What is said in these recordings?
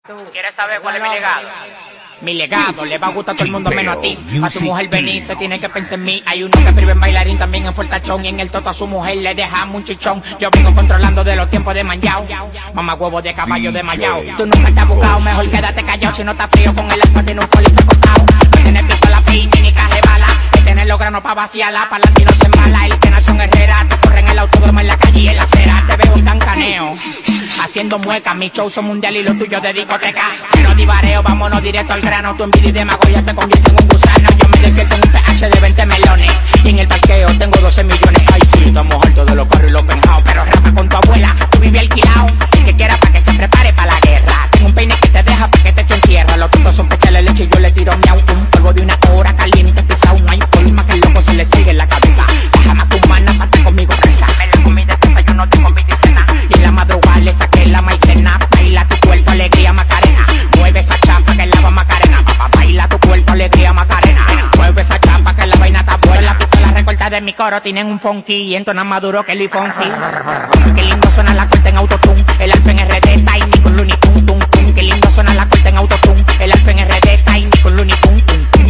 ¿Quieres saber cuál es mi legado? Mi legado le va a gustar a todo el mundo menos a ti. Pa' tu mujer venir se tiene que pensar en mí. Hay uno que escribe en bailarín también en fortachón. Y en el toto a su mujer le deja un chichón. Yo vengo controlando de los tiempos de manjao. Mamá huevo de caballo de mayao. Tú nunca te has buscado, mejor quédate callado. Si no estás frío con el alfa tiene un police acostado. No tiene pistola, pini ni caje bala. Que tiene los granos pa' vaciarla, pa' latino se embala. El que nació en Herrera, te corre en el autódromo, en la calle y en la acera. Te veo tan caneo, haciendo muecas. Mis shows son mundial y los tuyos de discoteca. Cero divareo, vámonos directo al grano. Tu envidia y demagogia te convierte en un gusano. Yo me despierto en un PH de 20 melones. Y en el parqueo tengo 12 millones. Ay sí, estamos altos de los carros y los penjados. Pero rapa con tu abuela, tú vives alquilado. El que quiera pa' que se prepare pa' la guerra. Tengo un peine que te deja pa' que te echen tierra. Los tutos son pechales leche y yo le tiro miau. Un polvo de una hora caliente pisado. No hay forma que el loco se le sigue en la cabeza. Deja más tu mano pa' estar conmigo presa. Me la comí de testa, yo no tengo mi cena. Y en la madrugada le saqué la maicena. Baila tu cuerpo, alegría Macarena. Mueve esa chapa que la va Macarena. Papá, baila tu cuerpo, alegría Macarena. Mueve esa chapa que la vaina está buena. La pistola recorta de mi coro tienen un funky y entonan más duro que Luis Fonsi. Qué lindo suena la corte en autotune. El alfa en RD, Tiny con Looney Tunes, tum, tum. Qué lindo suena la corte en autotune. El alfa en RD, Tiny con Looney Tunes, tum, tum.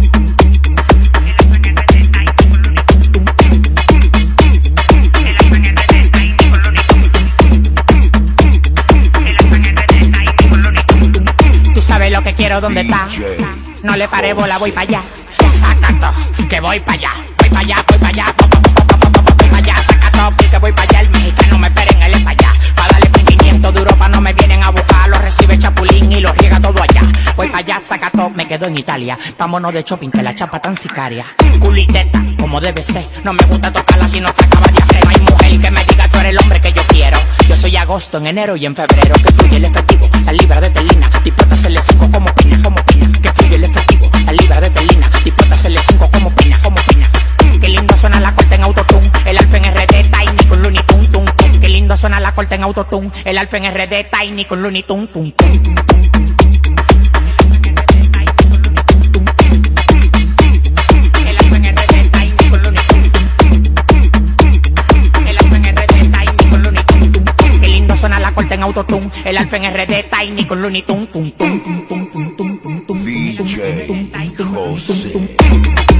Lo que quiero, ¿dónde está? No le paré bola, voy para allá. Sacato, que voy para allá. Voy para allá, voy para allá. Voy para allá, sacato, que voy para allá. El mexicano me esperen, él es para allá. Pa' darle 500 de Europa no me vienen a buscar. Lo recibe Chapulín y lo riega todo allá. Voy para allá, sacato, me quedo en Italia. Vámonos de shopping, que la chapa tan sicaria. Culiteta, como debe ser. No me gusta tocarla si no te acaba de hacer. No hay mujer que me diga tú eres el hombre que yo quiero. Yo soy agosto, en enero y en febrero. Que fluye el efectivo, la libra de Telina. Dispuesta a hacerle 5 como piña, como piña. Que fluye el efectivo, la libra de Telina. Dispuesta a hacerle 5 como piña, como piña. Qué lindo suena la corte en autotune. El alfa en RD, Tiny con Looney Tunes, tum, tum. Qué lindo suena la corte en autotune. El alfa en RD, Tiny con Looney Tunes, tum, tum, tum, tum. Suena la corte en autotune, el alfa en RD, Tiny con Looney Tunes, tum, tum, tum, tum, tum, tum, tum, tum, tum, tum, tum, tum, tum, tum, tum.